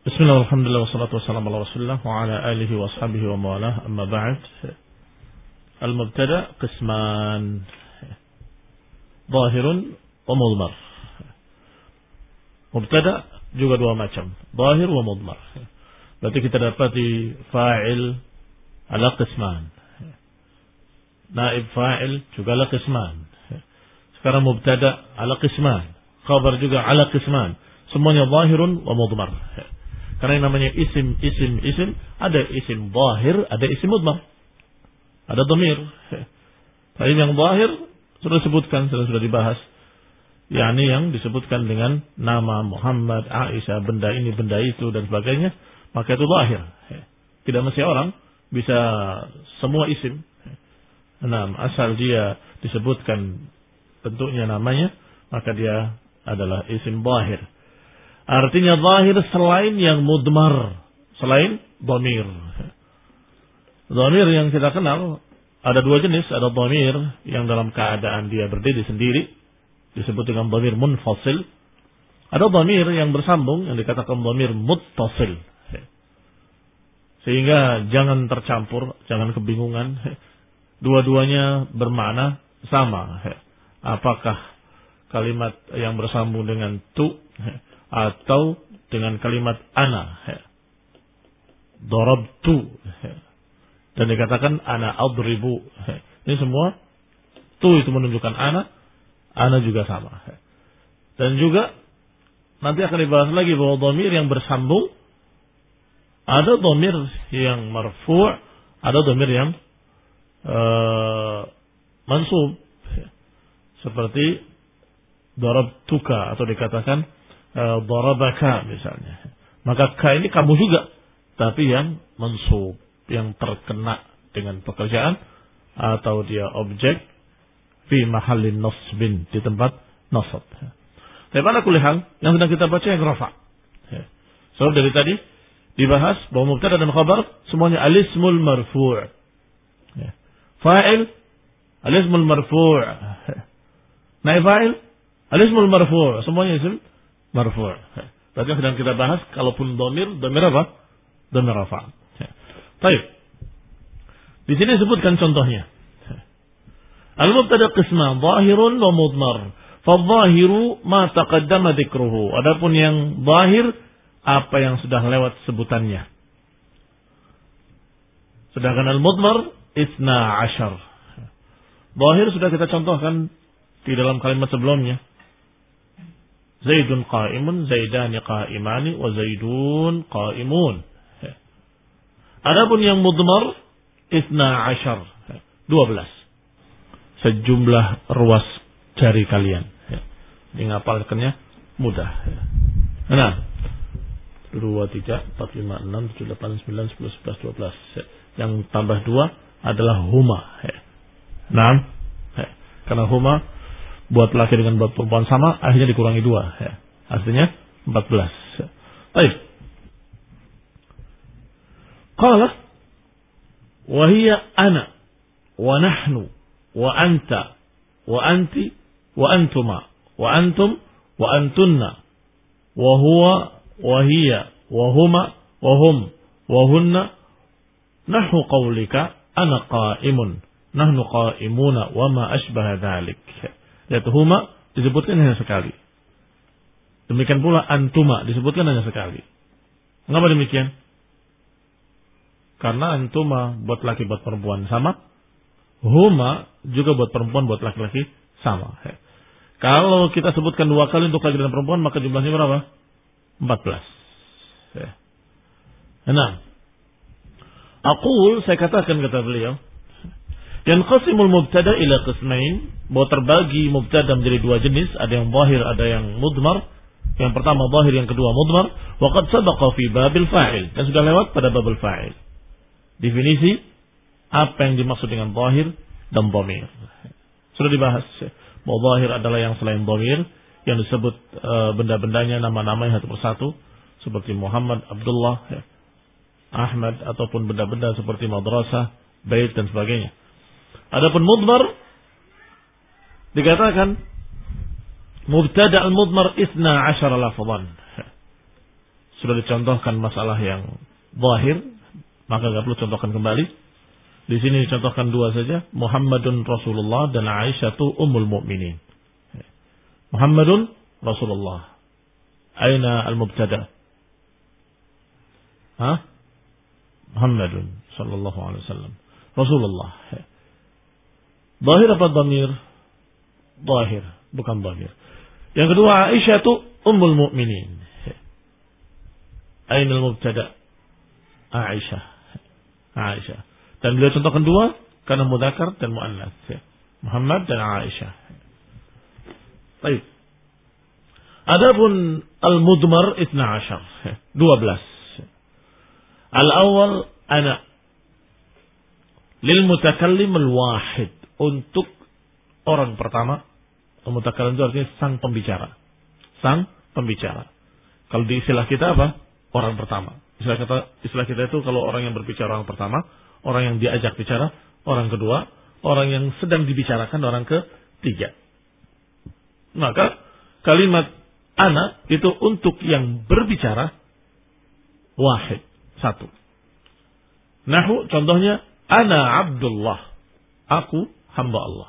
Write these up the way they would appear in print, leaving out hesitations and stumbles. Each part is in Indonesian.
Bismillah, alhamdulillah, wassalatu wassalamu ala rasulillah wa ala alihi wa ashabihi wa mawalah, amma ba'd. Al-mubtada qisman, zahirun wa mudmar. Mubtada juga dua macam, zahir wa mudmar. Berarti kita dapati fa'il ala qisman, naib fa'il juga ala qisman. Sekarang mubtada ala qisman, khabar juga ala qisman. Semuanya zahirun wa mudmar. Karena yang namanya isim, ada isim zahir, ada isim mudmar, ada dhamir. Tapi yang zahir sudah disebutkan, sudah dibahas. yakni yang disebutkan dengan nama Muhammad, Aisyah, benda ini, benda itu dan sebagainya, maka itu zahir. Tidak mesti orang bisa semua isim. Nah, asal dia disebutkan bentuknya namanya, maka dia adalah isim zahir. Artinya zahir selain yang mudmar, selain dhamir. Dhamir yang kita kenal ada dua jenis, ada dhamir yang dalam keadaan dia berdiri sendiri, disebut dengan dhamir munfasil. Ada dhamir yang bersambung yang dikatakan dhamir muttasil. Sehingga jangan tercampur, jangan kebingungan. Dua-duanya bermakna sama. Apakah kalimat yang bersambung dengan tu atau dengan kalimat ana. Darabtu. Dan dikatakan ana adribu. Ini semua tu itu menunjukkan ana juga sama. Dan juga nanti akan dibahas lagi bahwa dhamir yang bersambung, ada dhamir yang marfu', ada dhamir yang mansub. Seperti darabtuka atau dikatakan darabaka misalnya. Maka ka ini kamu juga, tapi yang mansub, yang terkena dengan pekerjaan atau dia objek fi mahallin nasbin, di tempat nasab. Tapi pada kulihal yang sedang kita baca yang rafa'. So dari tadi dibahas bahwa mubtada dan khabar semuanya al-ismul marfu'. Fa'il al-ismul marfu'. Naib fa'il al-ismul marfu', semuanya isim marfu'. Berarti yang sedang kita bahas kalaupun dhamir apa? Dhamir rafa'. Baik. Di sini disebutkan contohnya. Al-mubtada qisman zahirun wa mudmar. Fadh-dhahiru ma taqaddama dzikruhu. Adapun yang zahir apa yang sudah lewat sebutannya. Sedangkan al-mudmar 12. Zahir sudah kita contohkan di dalam kalimat sebelumnya. Zaidun qa'imun, zaidani qa'imani, wa zaidun qa'imun. Adapun yang mudmar 12. Sejumlah ruas jari kalian. Ngapalkannya mudah. Nah, 2, 3, 4, 5, 6, 7, 8, 9, 10, 11, 12. Yang tambah 2 adalah huma. Nah, karena huma buat laki dengan buat perempuan sama, akhirnya dikurangi 2. Artinya 14. Baik. Qala wa hiya ana wa nahnu wa anta wa anti wa antuma wa antum wa antunna wa huwa wa hiya wa huma wa hum wa hunna nahnu qawlika ana qa'imun nahnu qa'imuna wa ma ashbaha dhalik. Yaitu huma disebutkan hanya sekali. Demikian pula antuma disebutkan hanya sekali. Mengapa demikian? Karena antuma buat laki buat perempuan sama, huma juga buat perempuan buat laki-laki sama. Kalau kita sebutkan 2 kali untuk laki dan perempuan, maka jumlahnya berapa? 14. Nah, saya katakan kata beliau, yanqasimul mubtada ila qismain, bahwa terbagi mubtada menjadi 2 jenis, ada yang zahir, ada yang mudmar. Yang pertama zahir, yang kedua mudmar. Wa qad sabaqa fi babil fa'il, dan sudah lewat pada babul fa'il. Definisi apa yang dimaksud dengan zahir dan dhamir. Sudah dibahas bahwa zahir adalah yang selain dhamir, yang disebut benda-bendanya, nama-namanya satu persatu, seperti Muhammad, Abdullah, Ahmad, ataupun benda-benda seperti madrasah, bait dan sebagainya. Adapun mudmar dikatakan mubtada al-mudmar 12 lafzan. sudah dicontohkan masalah yang zahir, maka enggak perlu contohkan kembali. Di sini dicontohkan dua saja, Muhammadun Rasulullah dan Aisyah tu ummul mukminin. Muhammadun Rasulullah. Aina al-mubtada? Muhammadun sallallahu alaihi wasallam. Rasulullah. Zahir apa dhamir? Zahir, bukan dhamir. Yang kedua, Aisyah tu ummul mukminin. Aina al-mubtada? Aisyah. Aisyah. Dan beliau contohkan dua karena mudzakkar dan muannats. Muhammad dan Aisyah. Baik. Adapun al-mudmar 12. Al-awwal ana lil mutakallim al-wahid, untuk orang pertama. Al-mutakallim itu artinya sang pembicara. Sang pembicara. Kalau di istilah kita apa? Orang pertama. Istilah kita itu kalau orang yang berbicara orang pertama, orang yang diajak bicara orang kedua, orang yang sedang dibicarakan orang ketiga. Maka kalimat ana itu untuk yang berbicara wahid, satu. Nahu contohnya ana Abdullah, aku hamba Allah.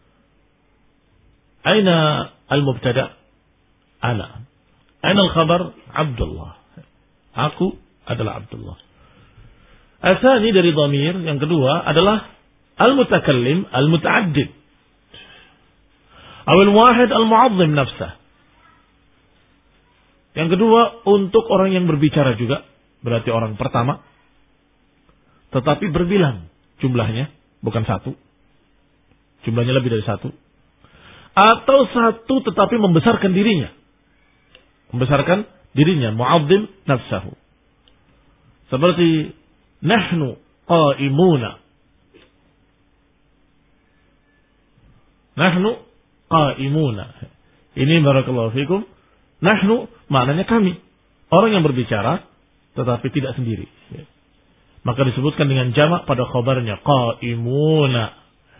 Aina al-mubtada? Ana. Aina al-khabar? Abdullah. Aku adalah Abdullah. Asani dari dhamir yang kedua adalah al-mutakallim al-muta'addid. Awal wahid al-mu'azzim nafsah. Yang kedua untuk orang yang berbicara juga, berarti orang pertama, tetapi berbilang jumlahnya, bukan satu. Jumlahnya lebih dari satu. Atau satu tetapi membesarkan dirinya. Membesarkan dirinya, mu'azzim nafsahu. Seperti nahnu qa'imuna. Nahnu qa'imuna. Ini barakallahu fikum. Nahnu maknanya kami. Orang yang berbicara tetapi tidak sendiri. Maka disebutkan dengan jamak pada khabarnya. Qa'imuna.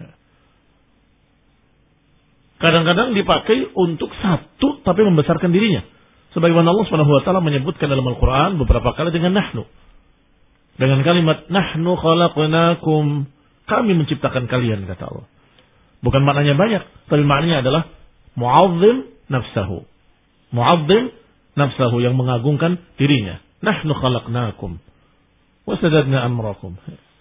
Kadang-kadang dipakai untuk satu tapi membesarkan dirinya. Sebagaimana Allah SWT menyebutkan dalam Al-Quran beberapa kali dengan nahnu. Dengan kalimat nahnu khalaqnakum, kami menciptakan kalian, kata Allah. Bukan maknanya banyak, tapi maknanya adalah mu'azzim nafsahu. Mu'azzim nafsahu, yang mengagungkan dirinya. Nahnu khalaqnakum wa sadadna amrakum.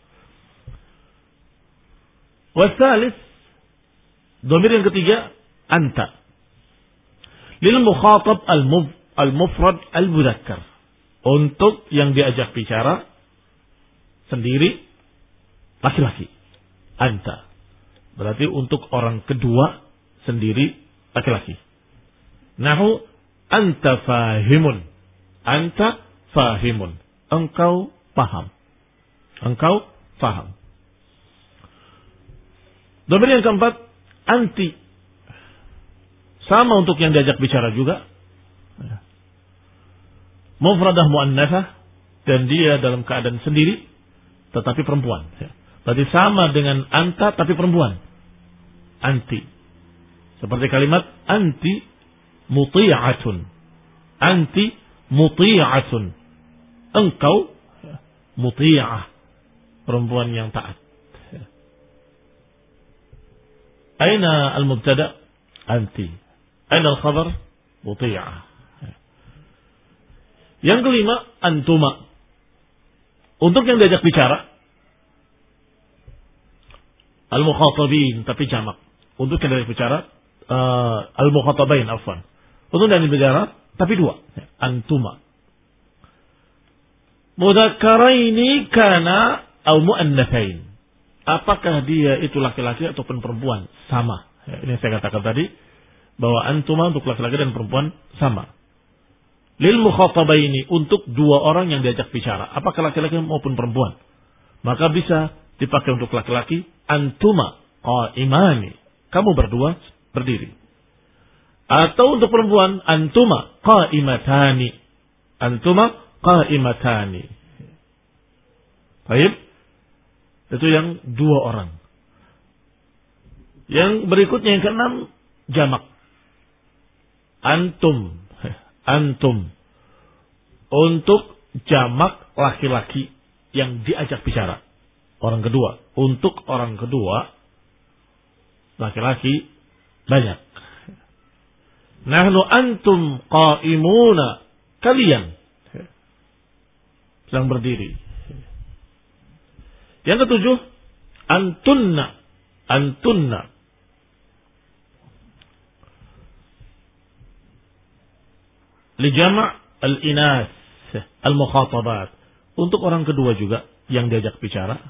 Wasalis, dhamir yang ketiga, anta. Lil mukhatab al-mufrad al-mudzakkar. Untuk yang diajak bicara sendiri, laki-laki. Anta. Berarti untuk orang kedua sendiri, laki-laki. Nahu anta fahimun. Anta fahimun. Engkau paham. Engkau paham. Dhamir yang keempat, anti. Sama untuk yang diajak bicara juga. Mufradah mu'annasah, dan dia dalam keadaan sendiri tetapi perempuan. Berarti sama dengan anta tapi perempuan. Anti. Seperti kalimat anti muti'atun. Anti muti'atun. Engkau muti'ah. Perempuan yang taat. Aina al-mubtada? Anti. Aina al-khabar? Muti'ah. Yang kelima, antuma. Untuk yang diajak bicara, al-mukhatabin, tapi jamak. Untuk yang diajak bicara, al-mukhatabain, afwan. Untuk yang diajak bicara, tapi dua. Antuma. Mudzakkaraini kana au mu'annatsain. Apakah dia itu laki-laki ataupun perempuan? Sama. Ini saya katakan tadi, bahwa antuma untuk laki-laki dan perempuan sama. Lil mukhatabaini, untuk dua orang yang diajak bicara, apakah laki-laki maupun perempuan, maka bisa dipakai untuk laki-laki, antuma qa'imani, kamu berdua berdiri. Atau untuk perempuan, antuma qa'imatani, antuma qa'imatani. Baik, itu yang dua orang. Yang berikutnya yang keenam, jamak. Antum. untuk jamak laki-laki yang diajak bicara. Orang kedua. Untuk orang kedua, laki-laki banyak. Nahnu antum qaimuna. Kalian sedang berdiri. Yang ketujuh, antunna. Antunna. Lijama' al-inas. Al-mukhatabat. Untuk orang kedua juga yang diajak bicara.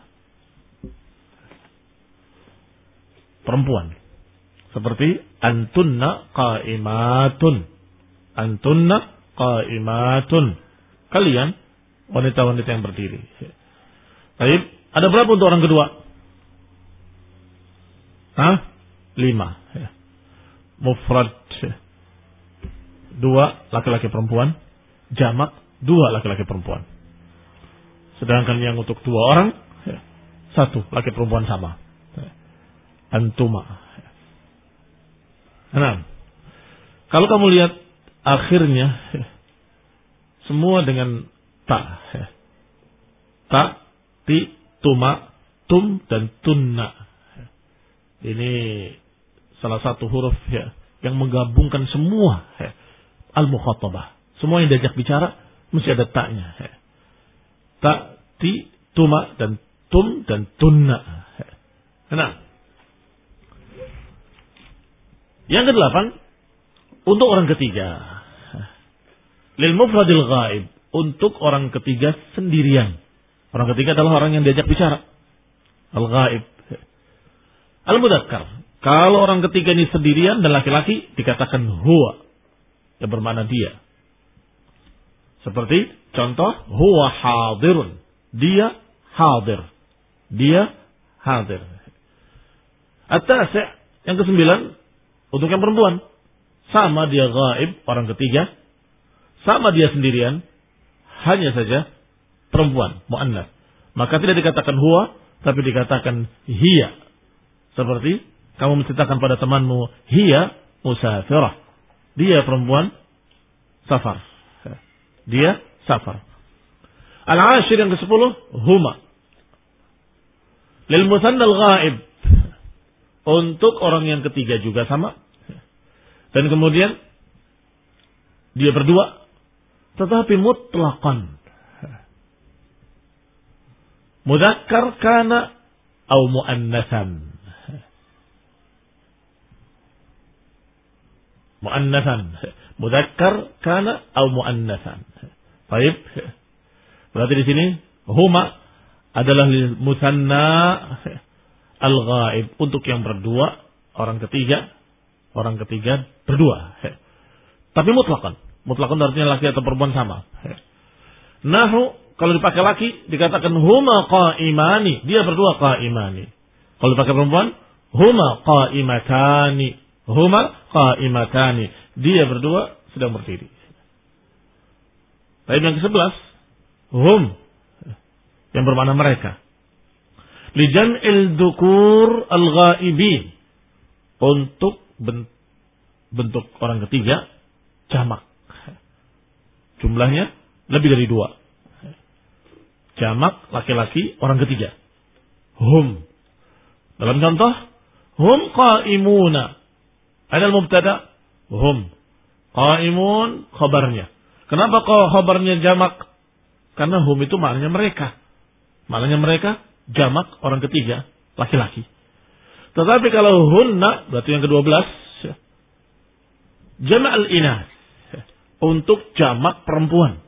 Perempuan. Seperti antunna qaimatun. Antunna qaimatun. Kalian wanita-wanita yang berdiri. Baik, ada berapa untuk orang kedua? 5. Mufrad 2 laki-laki perempuan, jamak 2 laki-laki perempuan. Sedangkan yang untuk 2 orang 1 laki perempuan sama. Antuma. Nah, kalau kamu lihat akhirnya semua dengan ta. Ta, ti, tuma, tum dan tunna. Ini salah satu huruf yang menggabungkan semua al-mukhatabah. Semua yang diajak bicara mesti ada ta-nya. Ta, ti, tuma dan tum dan tunna. Nah, yang ke-8 untuk orang ketiga. Lil mufradil ghaib, untuk orang ketiga sendirian. Orang ketiga adalah orang yang diajak bicara. Al-ghaib. Al-mudzakkar. Kalau orang ketiga ini sendirian dan laki-laki dikatakan huwa, yang bermakna dia. Seperti contoh, huwa hadirun. Dia hadir. Dia hadir. At-tasi', yang ke-9 untuk yang perempuan. Sama dia ghaib, orang ketiga. Sama dia sendirian. Hanya saja perempuan, mu'annas. Maka tidak dikatakan huwa, tapi dikatakan hiya. Seperti kamu menceritakan pada temanmu, hiya musafirah. Dia perempuan safar. Dia safar. Al-ashir yang ke-10, huma. Lil musanna al-ghaib. Untuk orang yang ketiga juga sama. Dan kemudian dia berdua, tetapi mutlaqan. Mudzakkar kana atau muannasan. Muannasan. Mudzakkar kana atau muannasan. Baik. Berarti di sini huma adalah lil musanna al-ghaib, untuk yang berdua, orang ketiga berdua. Tapi mutlaqan. Mutlaqan artinya laki atau perempuan sama. Nahu, kalau dipakai laki dikatakan huma qaimani, dia berdua qaimani. Kalau dipakai perempuan, huma qaimatani. Huma qaimatani, dia berdua sedang berdiri. Tapi yang ke-11, hum, yang bermakna mereka. Li jam'il dhukur al-ghaibin, untuk bentuk orang ketiga jamak. Jumlahnya lebih dari 2. Jamak laki-laki orang ketiga. Hum. Dalam contoh, hum qaimuna. Ada mubtada, hum. Qaimun khabarnya. Kenapa khabarnya jamak? Karena hum itu maknanya mereka. Maknanya mereka jamak orang ketiga laki-laki. Tetapi kalau hunna, berarti yang ke-12, jama' al-inas, untuk jamak perempuan.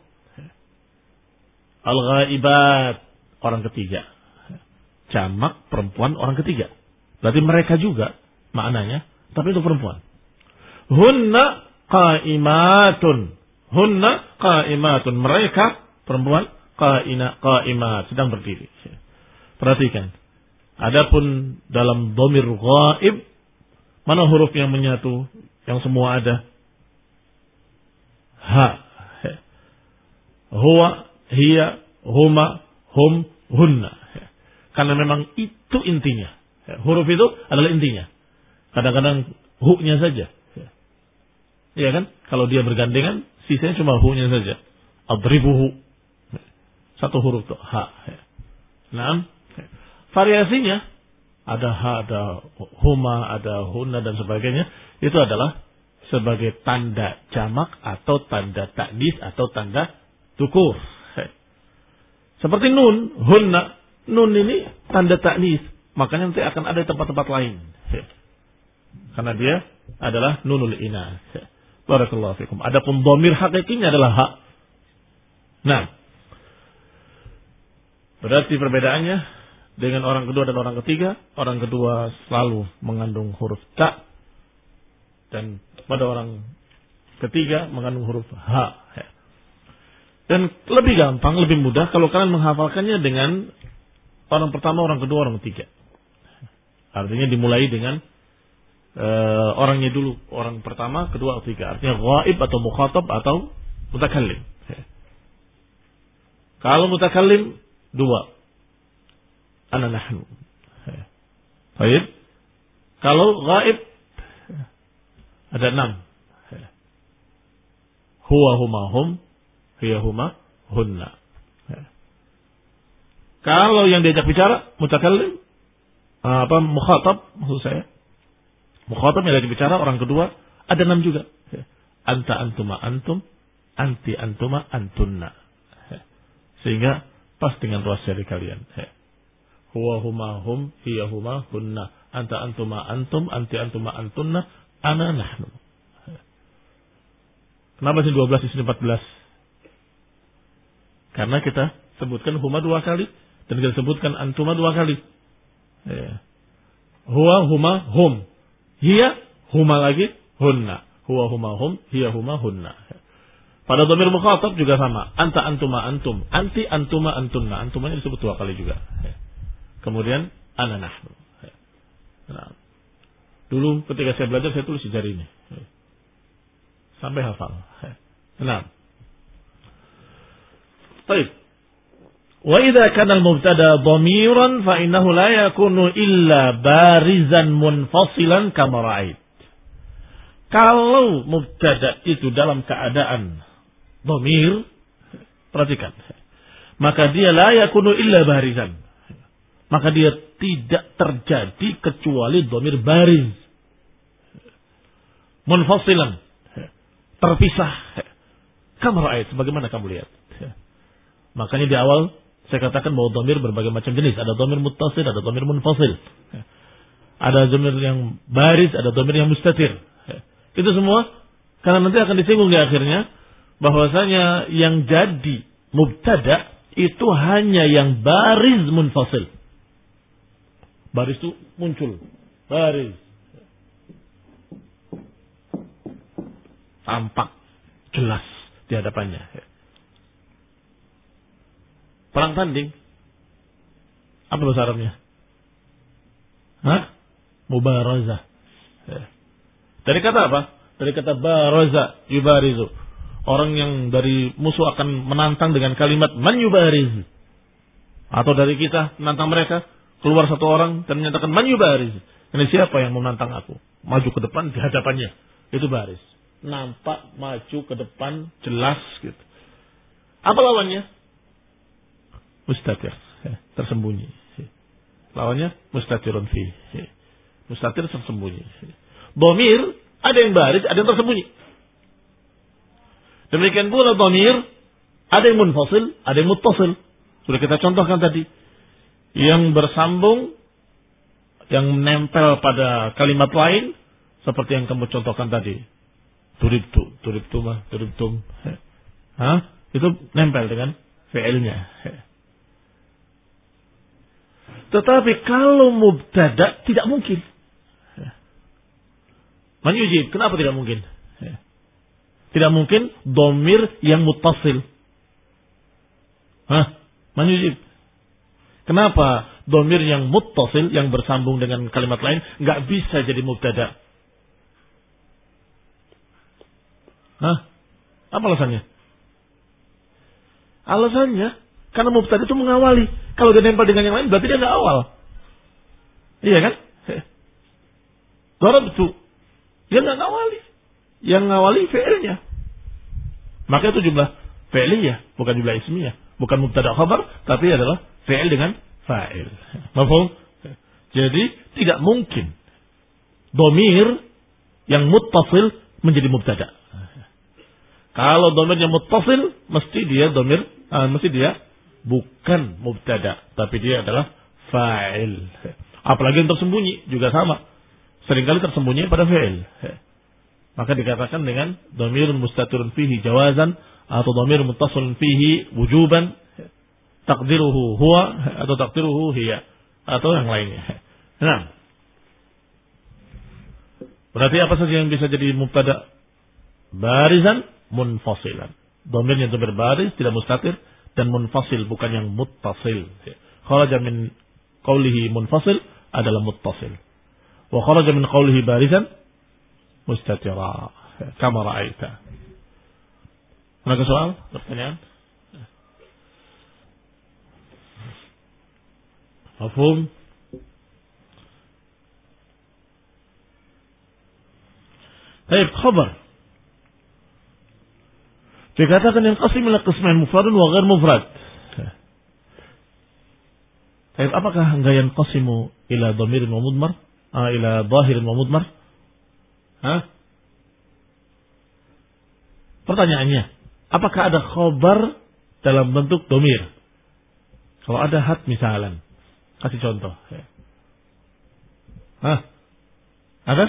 Al-ghaibat, orang ketiga. Jamak perempuan orang ketiga. Berarti mereka juga maknanya, tapi itu perempuan. Hunna qaimatun. Hunna qaimatun. Mereka perempuan qaimat, sedang berdiri. Perhatikan. Adapun dalam dhamir ghaib, mana huruf yang menyatu, yang semua ada? Ha. Huwa, hiya, huma, hum, hunna. Karena memang itu intinya. Huruf itu adalah intinya. Kadang-kadang hu-nya saja. Iya kan? Kalau dia bergandengan, sisanya cuma hu-nya saja. Adribuhu. Satu huruf tuh, ha. Nah, variasinya ada ha, ada huma, ada hunna dan sebagainya. Itu adalah sebagai tanda jamak atau tanda ta'nis atau tanda tukur. Seperti nun, hunna. Nun ini tanda ta'nis. Makanya nanti akan ada di tempat-tempat lain. Karena dia adalah nunul inas. Barakallahu fikum. Adapun dhamir hakikinya adalah ha. Nah, berarti perbedaannya dengan orang kedua dan orang ketiga. Orang kedua selalu mengandung huruf ta. Dan pada orang ketiga mengandung huruf ha. Dan lebih gampang, lebih mudah kalau kalian menghafalkannya dengan orang pertama, orang kedua, orang ketiga. Artinya dimulai dengan orangnya dulu. Orang pertama, kedua, ketiga. Artinya ghaib atau mukhatab atau mutakallim. Kalau mutakallim, dua. Ana nahnu. Baik. Kalau ghaib, ada 6. Huwa huma hum, hiya huma hunna. Kalau yang diajak bicara mutakallim, mukhatab maksud saya. Mukhatab yang diajak bicara orang kedua ada 6 juga. Anta antuma antum, anti antuma antunna. Sehingga pas dengan ruas jari kalian. Huwa huma hum, hiya huma hunna. Anta antuma antum, anti antuma antunna, ana nahnu. Kenapa sih 12 di sini 14? Karena kita sebutkan huma 2 kali dan kita sebutkan antuma 2 kali. Huwa huma hum, hiya huma lagi hunna. Huwa huma hum, hiya huma hunna. Pada dhamir mukhatab juga sama. Anta antuma antum, anti antuma antunna. Antumanya disebut 2 kali juga. Kemudian ana nahnu. Nah, dulu ketika saya belajar saya tulis di jari ini sampai hafal. Nah, baik. Wa idza kana al-mubtada dhamiran fa innahu la yakunu illa barizan munfasilan kama ra'ait. Kalau mubtada itu dalam keadaan dhamir, perhatikan. Maka dia la yakunu illa barizan. Maka dia tidak terjadi kecuali dhamir bariz. Munfasilan. Terpisah. Kama ra'ait, sebagaimana kamu lihat. Makanya di awal saya katakan bahwa dhamir berbagai macam jenis. Ada dhamir muttasil, ada dhamir munfasil. Ada dhamir yang baris, ada dhamir yang mustatir. Itu semua karena nanti akan disinggung di akhirnya bahwasanya yang jadi mubtada itu hanya yang baris munfasil. Baris itu muncul. Baris. Tampak jelas di hadapannya. Perang tanding. Apa bahasa Arabnya? Mubarazah. Dari kata apa? Dari kata baraza, yubarizu. Orang yang dari musuh akan menantang dengan kalimat man yubariz. Atau dari kita menantang mereka, keluar satu orang dan menyatakan man yubariz. Ini siapa yang menantang aku? Maju ke depan di hadapannya. Itu baris. Nampak maju ke depan jelas gitu. Apa lawannya? Mustatir, tersembunyi. Lawannya mustatirun fi. Mustatir tersembunyi. Dhamir ada yang baris, ada yang tersembunyi. Demikian pula dhamir ada yang munfasil, ada yang muttasil. Sudah kita contohkan tadi. Yang bersambung, yang menempel pada kalimat lain seperti yang kamu contohkan tadi. Turibtu, turibtumah, turibtum. Itu nempel dengan fi'ilnya. Tetapi kalau mubtada tidak mungkin. Man yujib, kenapa tidak mungkin? Tidak mungkin dhamir yang muttasil. Man yujib. Kenapa dhamir yang muttasil yang bersambung dengan kalimat lain enggak bisa jadi mubtada? Apa alasannya? Alasannya karena mubtada itu mengawali. Kalau dia nempel dengan yang lain berarti dia enggak awal. Iya kan? Darabtu. Dia enggak ngawali. Yang ngawali fi'ilnya. Maka itu jumlah fi'liyah, bukan jumlah ismiyah. Bukan mubtada khabar, tapi adalah fi'il dengan fa'il. Mafhum? Jadi tidak mungkin dhamir yang muttasil menjadi mubtada. Kalau dhamirnya muttasil, mesti dia bukan mubtada, tapi dia adalah fa'il. Apalagi yang tersembunyi juga sama. Seringkali tersembunyi pada fi'il. Maka dikatakan dengan dhamirun mustatirun fihi jawazan atau dhamir muttasilun fihi wujuban, taqdiruhu huwa atau taqdiruhu hiya atau yang lainnya. Nah, berarti apa saja yang bisa jadi mubtada? Barizan, munfasilan. Dhamirnya dhamir baris, tidak mustatir, dan munfasil, bukan yang muttasil. Kharaja min qawlihi munfasil adalah muttasil. Wa kharaja min qawlihi barizan mustatira. Kama ra'aita. Ada soal? Pertanyaan? Mafhum? Baik, khabar. Dikatakan yang qasim ila qismain mufradun wa ghair mufrad. Baik, apakah enggak yang qasimu ila dhamirin wa mudmar? Ila dhahirin wa mudmar? Pertanyaannya, apakah ada khabar dalam bentuk dhamir? Kalau ada had misalan. Kasih contoh. Ada?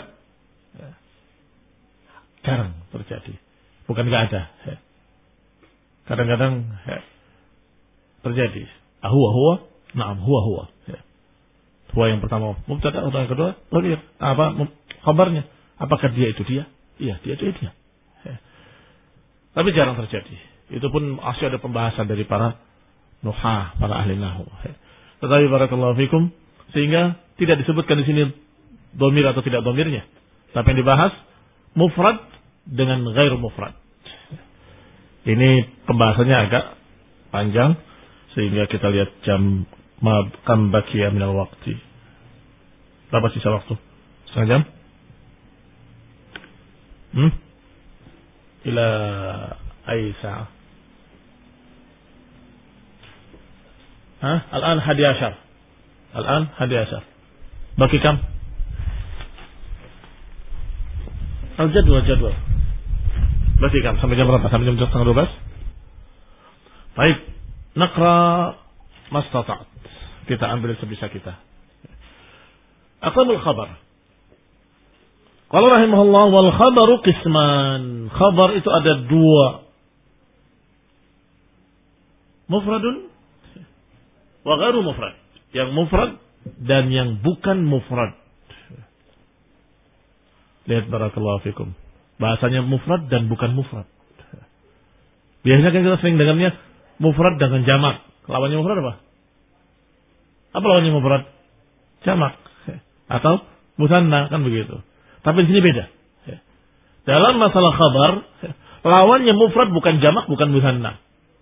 Jarang terjadi. Bukan enggak ada. Kadang-kadang terjadi. Huwa. Naam, huwa. Huwa yang pertama mubtada, yang kedua dhamir. Apa khabarnya? Apakah dia itu dia? Iya, dia itu dia. Tapi jarang terjadi. Itu pun masih ada pembahasan dari para nuhah, para ahli nahwu. Tetapi barakallahu fikum, sehingga tidak disebutkan di sini dhamir atau tidak dhamirnya. Tapi yang dibahas mufrad dengan ghair mufrad. Ini pembahasannya agak panjang, sehingga kita lihat jam kam baqiya minal waqti. Berapa sisa waktu? Setengah jam? Ila ay sa'ah. Al-an 11. Al-an 11. Baki kam? Al-jadwal. Baki kam? Sampai jam berapa? Sampai jam 11:30? Baik. Naqra mastata'at. Kita ambil sebisa kita. Aqamul khabar. Qala rahimahullah wal khabaru qisman. Khabar itu ada dua. Mufradun wa ghairu mufrad. Yang mufrad dan yang bukan mufrad. Lihat barakallahu fikum. Bahasanya mufrad dan bukan mufrad. Biasanya kan kita sering dengarnya mufrad dengan jamak. Lawannya mufrad apa? Apa lawannya mufrad? Jamak. Atau musanna, kan begitu. Tapi di sini beda. Dalam masalah khabar, lawannya mufrad bukan jamak, bukan musanna.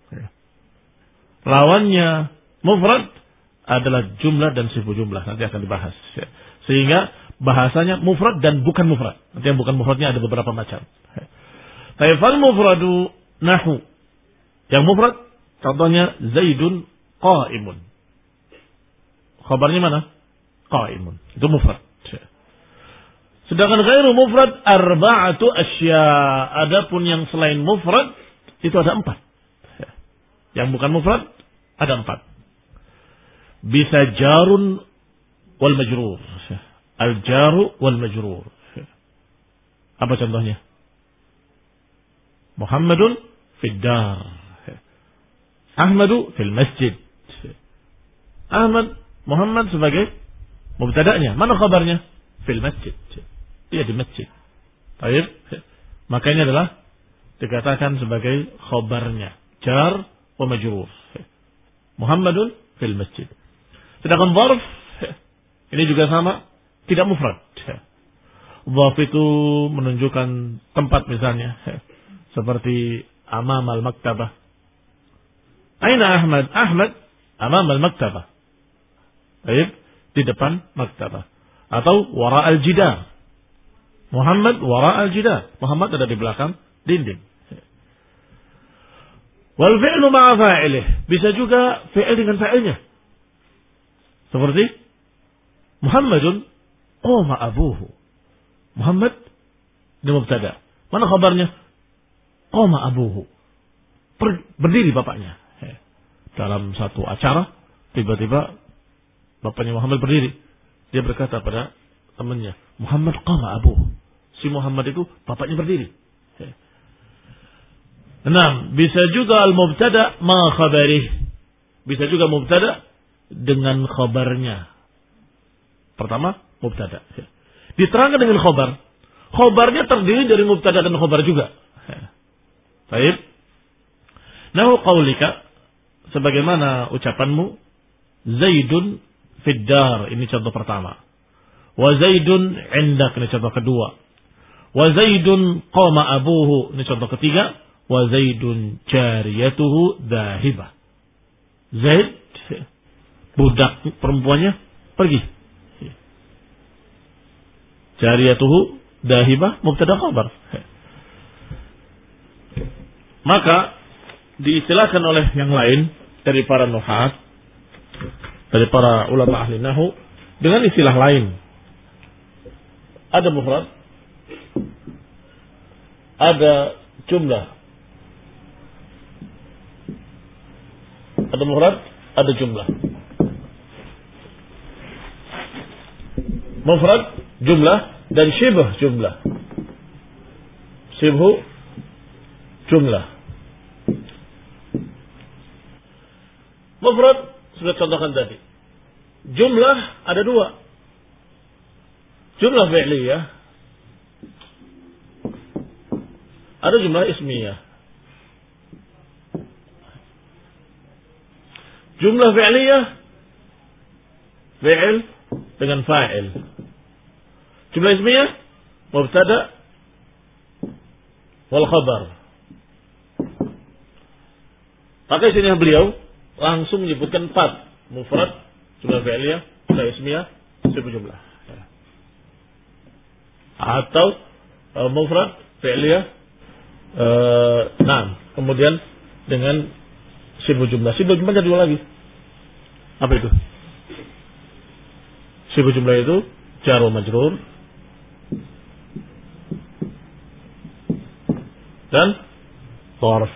Lawannya mufrad adalah jumlah dan sifu jumlah. Nanti akan dibahas. Sehingga bahasanya mufrad dan bukan mufrad. Nanti yang bukan mufradnya ada beberapa macam. Taifal mufradu nahu. Yang mufrad, contohnya Zaidun qa'imun. Khabarnya mana? Qa'imun. Itu mufrad. Sedangkan ghairu mufrad arba'atu asya. Adapun yang selain mufrad itu ada 4. Yang bukan mufrad ada 4. Bisa jarun wal majrur. Al jaru wal majrur. Apa contohnya? Muhammadun fid dar. Ahmadu fil masjid. Muhammad sebagai mubtada'nya. Mana khabarnya? Fil masjid. Dia di masjid. Baik. Maka ini adalah dikatakan sebagai khabarnya. Jar wa majrur. Muhammadun fil masjid. Sedangkan dharf ini juga sama, tidak mufrad. Dharf itu menunjukkan tempat misalnya. Seperti amam al-maktabah. Aina Ahmad? Ahmad amam al-maktabah. Baik, di depan maktabah. Atau wara al-jidar. Muhammad wara al-jidar. Muhammad ada di belakang dinding. Wal fi'lu ma'a fa'ilih. Bisa juga fi'il dengan fa'ilnya. Seperti Muhammadun qama abuhu. Muhammad ini mubtada. Mana khabarnya? Qama abuhu. Berdiri bapaknya. Dalam satu acara, tiba-tiba bapaknya Muhammad berdiri. Dia berkata pada temannya, Muhammad qama abuhu. Si Muhammad itu bapaknya berdiri. Bisa juga al-mubtada ma khabarih. Bisa juga mubtada dengan khabarnya. Pertama, mubtada. Diterangkan dengan khabar. Khabarnya terdiri dari mubtada dan khabar juga. Baik. Nahu qaulika, sebagaimana ucapanmu, Zaidun fid dar, ini contoh pertama. Wa Zaidun indak, ini contoh kedua. Wa Zaidun qama abuhu, ini contoh ketiga. Wa Zaidun jariyatuhu dhahibah. Zaid, budak perempuannya pergi. Jariyatuhu dhahibah, mubtada khabar. Maka diistilahkan oleh yang lain dari para nuhat, dari para ulama ahli nahu dengan istilah lain. Ada mufrad, ada jumlah. Ada mufrad, ada jumlah. Mufrad, jumlah, dan syibh jumlah. Syibhu jumlah. Mufrad sudah contohkan tadi. Jumlah ada dua. Jumlah fi'liyah, ada jumlah ismiyah. Jumlah fi'liyah, fi'il dengan fa'il. Jumlah ismiyah, mubtada wal khabar. Maka sini beliau langsung menyebutkan 4. Mufrad, jumlah fi'liyah, jumlah ismiyah, syibh jumlah. Atau mufrad, fi'liyah, kemudian dengan syibh jumlah. Syibh jumlah ada dua lagi. Apa itu? Syibh jumlah itu jar wa majrur dan dharf.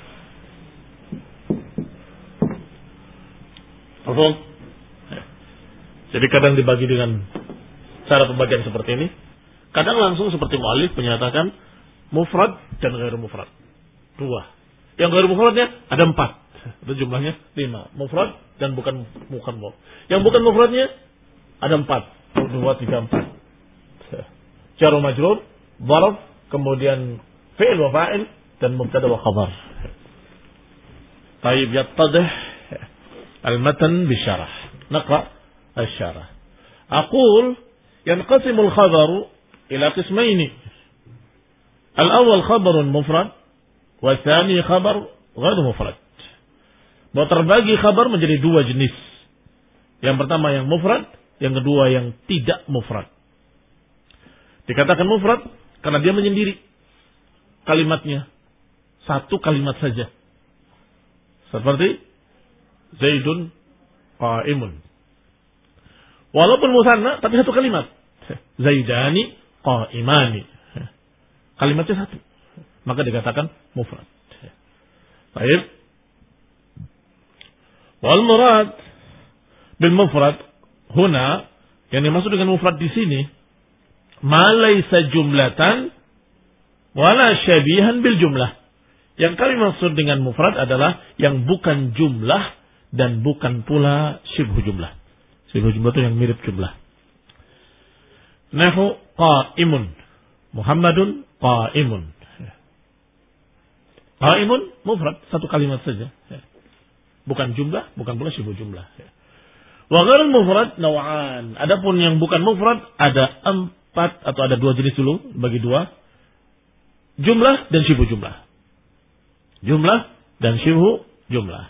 Jadi kadang dibagi dengan cara pembagian seperti ini. Kadang langsung seperti mu'allif menyatakan mufrad dan ghairu mufrad. 2. Yang ghairu mufradnya ada 4. Itu jumlahnya 5. Mufrad dan bukan mufrad. Yang bukan mufradnya ada 4. 2, 3, 4. Jar wa majrur, dharf, kemudian fi'il wa fa'il dan mubtada wa khabar. Tayyib yattadih al-matan bisyarah. Naqra al-syarah. Aqul yanqasimul khabaru ila qismaini. Al-awwal khabarun mufrad wa tsani khabar ghairu mufrad. Bahwa terbagi khabar menjadi 2 jenis. Yang pertama yang mufrad, yang kedua yang tidak mufrad. Dikatakan mufrad karena dia menyendiri kalimatnya. 1 kalimat saja. Seperti Zaidun qa'imun. Walaupun musanna tapi 1 kalimat. Zaidani qa'imani. Kalimatnya 1. Maka dikatakan mufrad. Baik. Wal murad bil mufrad huna, yang dimaksud dengan mufrad di sini, ma laisa jumlatan wala syabihan bil jumlah. Yang kami maksud dengan mufrad adalah yang bukan jumlah dan bukan pula syibhu jumlah. Syibhu jumlah itu yang mirip jumlah. Nahu qa'imun. Muhammadun qa'imun. Qa'imun mufrad, 1 kalimat saja. Bukan jumlah, bukan pula syibhu jumlah. Wa ghairul mufrad naw'an. Adapun yang bukan mufrad ada 4 atau ada 2 jenis dulu, bagi 2. Jumlah dan syibhu jumlah. Jumlah dan syibhu jumlah.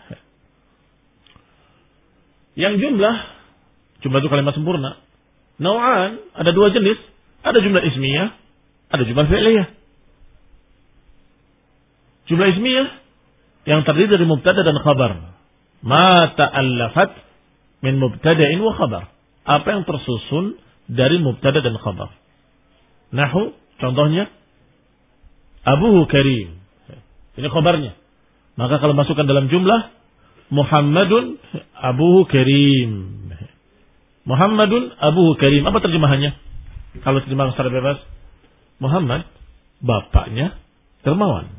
Yang jumlah itu kalimat sempurna. Naw'an, ada 2 jenis. Ada jumlah ismiyah, ada jumlah fi'liyah. Jumlah ismiyah yang terdiri dari mubtada dan khabar. Ma ta'allafat min mubtada'in wa khabar. Apa yang tersusun dari mubtada dan khabar. Nahu, contohnya Abuhu Karim. Ini khabarnya. Maka kalau masukkan dalam jumlah Muhammadun Abuhu Karim. Muhammadun Abuhu Karim. Apa terjemahannya? Kalau terjemahan secara bebas, Muhammad bapaknya dermawan.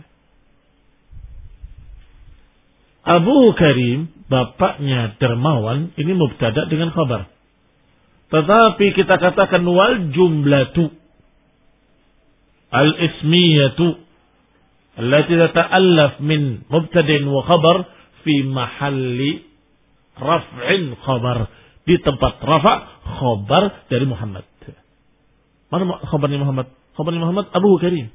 Abuhu Karim, bapaknya dermawan, ini mubtada dengan khabar. Tetapi kita katakan wal jumlatu al-ismiyatu allati tata'allaf min mubtada'in wa khabar fi mahalli raf'in khabar. Di tempat rafa' khabar dari Muhammad. Mana khabarnya Muhammad? Khabarnya Muhammad Abuhu Karim.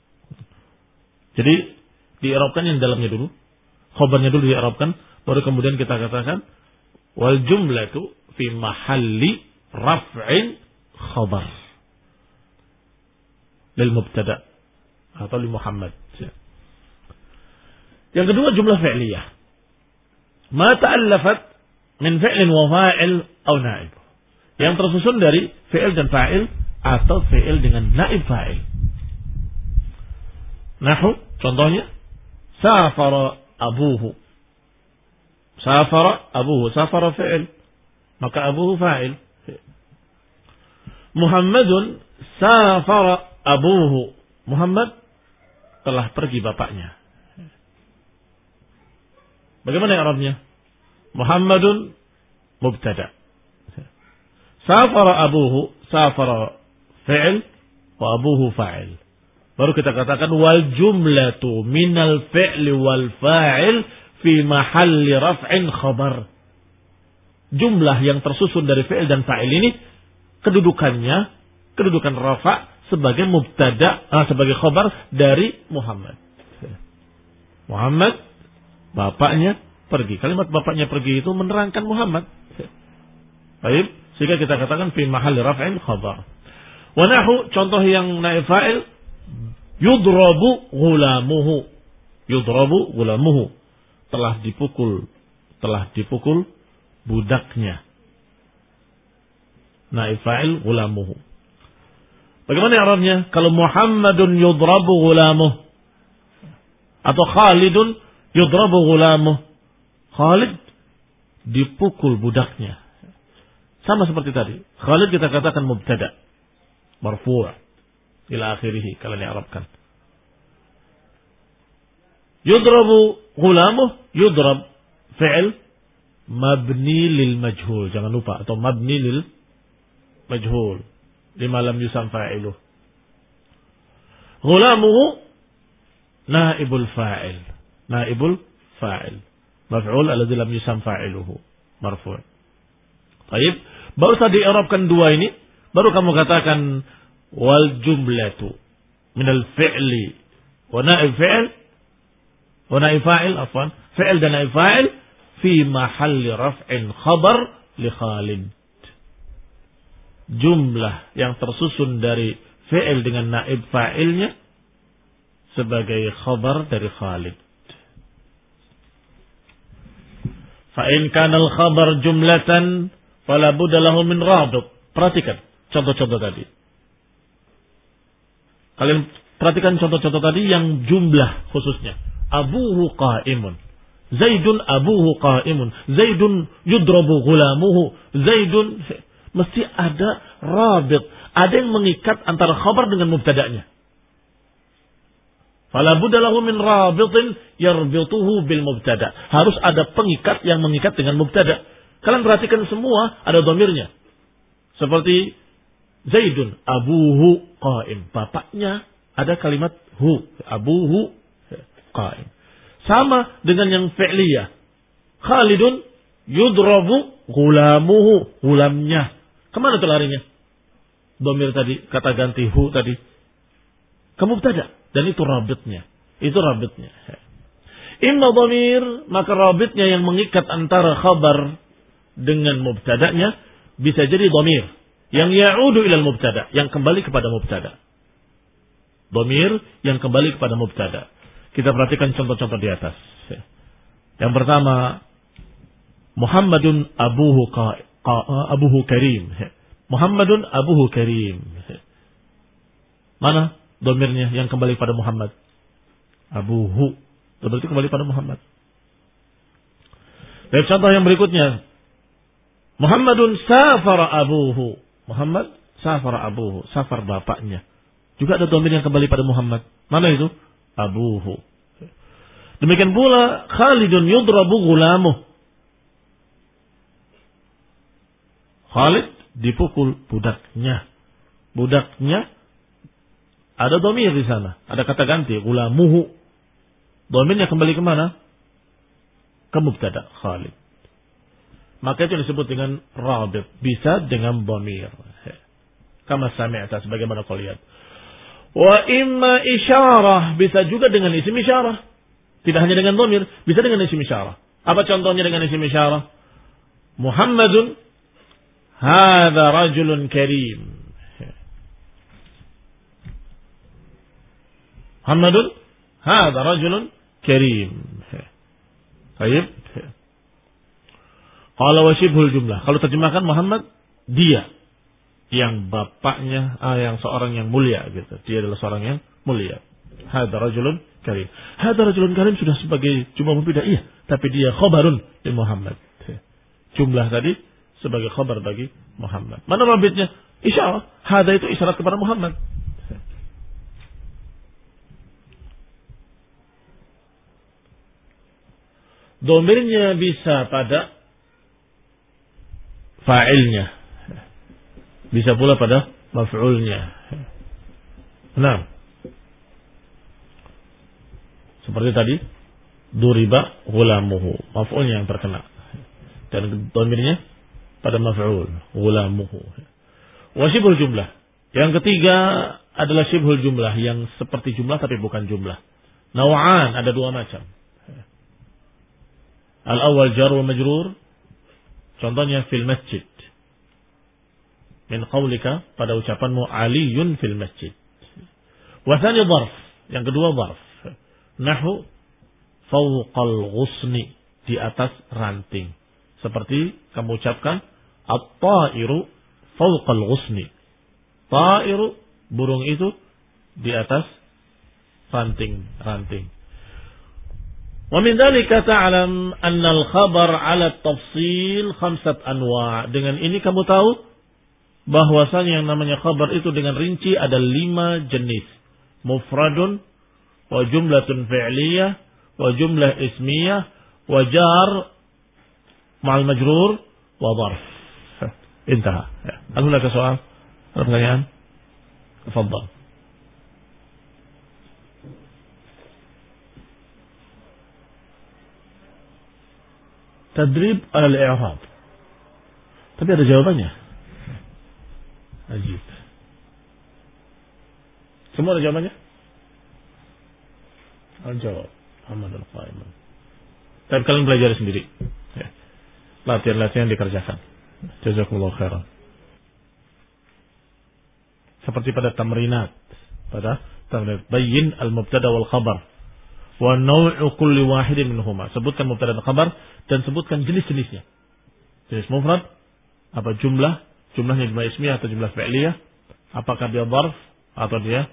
Jadi di-i'rabkan yang dalamnya dulu. Khabarnya dulu di-i'rabkan, baru kemudian kita katakan wal jumlatu fi mahalli raf'in khabar lil mubtada atau li Muhammad. Yang kedua jumlah fi'liyah. Ma ta'allafat min fi'lin wa fa'il atau na'ib. Yang tersusun dari fi'il dan fa'il atau fi'il dengan na'ib fa'il. Nahu, contohnya safara abuhu. Safara abuhu, safara fi'il, maka abuhu fa'il. Muhammadun safara abuhu. Muhammad telah pergi bapaknya. Bagaimana i'rabnya? Muhammadun mubtada. Safara abuhu, safara fi'il wa abuhu fa'il. Baru kita katakan wal jumlatu minal fi'li wal fa'il fi mahalli raf'in khabar. Jumlah yang tersusun dari fi'il dan fa'il ini kedudukan rafa' sebagai mubtada, sebagai khabar dari Muhammad. Muhammad bapaknya pergi. Kalimat bapaknya pergi itu menerangkan Muhammad. Baik, sehingga kita katakan fi mahalli raf'in khabar. Wa nahu, contoh yang naib fa'il yudrabu ghulamuhu. Yudrabu ghulamuhu. Telah dipukul budaknya. Naib fa'il ghulamuhu. Bagaimana i'rabnya? Kalau Muhammadun yudrabu ghulamuh atau Khalidun yudrabu ghulamuh. Khalid dipukul budaknya. Sama seperti tadi. Khalid kita katakan mubtada. Marfu' ila akhirih kalau di'arabkan. Yudrabu ghulamuh, yudrab fi'il mabni lil majhul. Jangan lupa. Atau mabni lil majhul. Lima lam yusam fa'iluh. Ghulamuhu naibul fa'il. Naibul fa'il. Maf'ul alladhi lam yusam fa'iluhu. Marfu'. Baik. Baru saja di'irabkan dua ini. Baru kamu katakan wal jumlatu minal fi'li wa naib fi'il wa naib fa'il afwan. Fi'il dan naib fa'il fi mahalli raf'in khabar li Khalid. Jumlah yang tersusun dari fi'il dengan naib fa'ilnya sebagai khabar dari Khalid. Fa'in kanal khabar jumlatan fala budda lahu min rabit. Perhatikan contoh-contoh tadi. Kalian perhatikan contoh-contoh tadi yang jumlah khususnya. Abuhu qa'imun. Zaidun abuhu qa'imun. Zaidun yudrabu ghulamuhu. Zaidun, mesti ada rabit. Ada yang mengikat antara khabar dengan mubtada'nya. Fala budda lahu min rabitin yarbituhu bil mubtada. Harus ada pengikat yang mengikat dengan mubtada. Kalian perhatikan semua ada dhamirnya. Seperti Zaidun abuhu qa'im. Bapaknya ada kalimat hu. Abuhu qa'im. Sama dengan yang fi'liyah. Khalidun yudrabu ghulamuhu. Gulamnya. Kemana tuh larinya? Dhamir tadi, kata ganti hu tadi. Ke mubtada. Dan itu rabitnya. Itu rabitnya. Imma dhamir, maka rabitnya yang mengikat antara khabar dengan mubtada'nya bisa jadi dhamir yang ya'udu ilal mubtada, yang kembali kepada mubtada. Dhamir yang kembali kepada mubtada. Kita perhatikan contoh-contoh di atas. Yang pertama, Muhammadun abuhu karim. Muhammadun abuhu karim. Mana domirnya yang kembali pada Muhammad? Abuhu. Berarti kembali pada Muhammad. Dan contoh yang berikutnya, Muhammadun safara abuhu. Muhammad safara abuhu. Safar bapaknya. Juga ada domir yang kembali pada Muhammad. Mana itu? Abuhu. Demikian pula Khalidun yudrabu gulamuh. Khalid dipukul budaknya. Budaknya ada domir di sana. Ada kata ganti. Gulamuhu. Domirnya kembali kemana? Ke mubtada Khalid. Maka itu disebut dengan rabit. Bisa dengan domir. Kama sami'ta sebagaimana kau lihat. Wa imma isyarah. Bisa juga dengan isim isyarah. Tidak hanya dengan domir. Bisa dengan isim isyarah. Apa contohnya dengan isim isyarah? Muhammadun hadza rajulun karim. Muhammadun hadza rajulun karim. Baik. Qala wa shibhul jumlah. Kalau terjemahkan Muhammad, dia yang bapaknya yang seorang yang mulia gitu. Dia adalah seorang yang mulia. Hadza rajulun karim. Hadza rajulun karim sudah sebagai jumlah mufidah, iya, tapi dia khabarun li Muhammad. Jumlah tadi sebagai khabar bagi Muhammad. Mana rabitnya? Isyarah. Hadza itu isyarat kepada Muhammad. Domirnya bisa pada fa'ilnya. Bisa pula pada maf'ulnya. Nah, seperti tadi, duriba gulamuhu. Maf'ulnya yang terkena. Dan domirnya pada maf'ul. Gulamuhu. Wa shibhul jumlah. Yang ketiga adalah shibhul jumlah. Yang seperti jumlah tapi bukan jumlah. Naw'an, ada dua macam. Al-awwal jar wa majrur. Contohnya fil masjid. Min qawlika, pada ucapanmu aliyun fil masjid. Wa thani dharf. Yang kedua dharf. Nahu fawqal ghusni, di atas ranting. Seperti kamu ucapkan at-ta'iru fawqal ghusni. Ta'iru, burung itu di atas ranting. Wa min dzalika ta'lam anna al-khabar 'ala at-tafsil 5 anwa'. Dengan ini kamu tahu bahwasanya yang namanya khabar itu dengan rinci ada 5 jenis. Mufradun wa jumlatun fi'liyah wa jumlah ismiyah wa jar ma'al majrur wa dharf. Intaha. Hal hunaka soal? Ada pertanyaan? Tafadhal. Tadrib al-i'rab. Tapi ada jawabannya. Ajib. Semua ada jawabannya? Al-jawab. Muhammad al-Qaiman. Tapi kalian belajar sendiri. Latihan-latihan dikerjakan. Jazakumullah khairan. Seperti pada tamrinat. Bayyin al-mubtada wal khabar. Wa naw'u kulli wahidin minhuma. Sebutkan mubtada dan khabar dan sebutkan jenis-jenisnya. Jenis mufrad, apa jumlahnya jumlah ismiyah atau jumlah fi'liyah, apakah dia dharf atau dia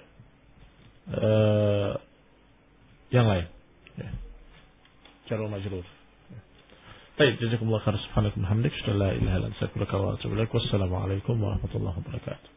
yang lain. Jar wa majrur. Baik, jazakumullah khairan subhanallahi wa bihamdihi, la ilaha illa anta astaghfiruka wa atubu ilaik. Wassalamu alaikum warahmatullahi wabarakatuh.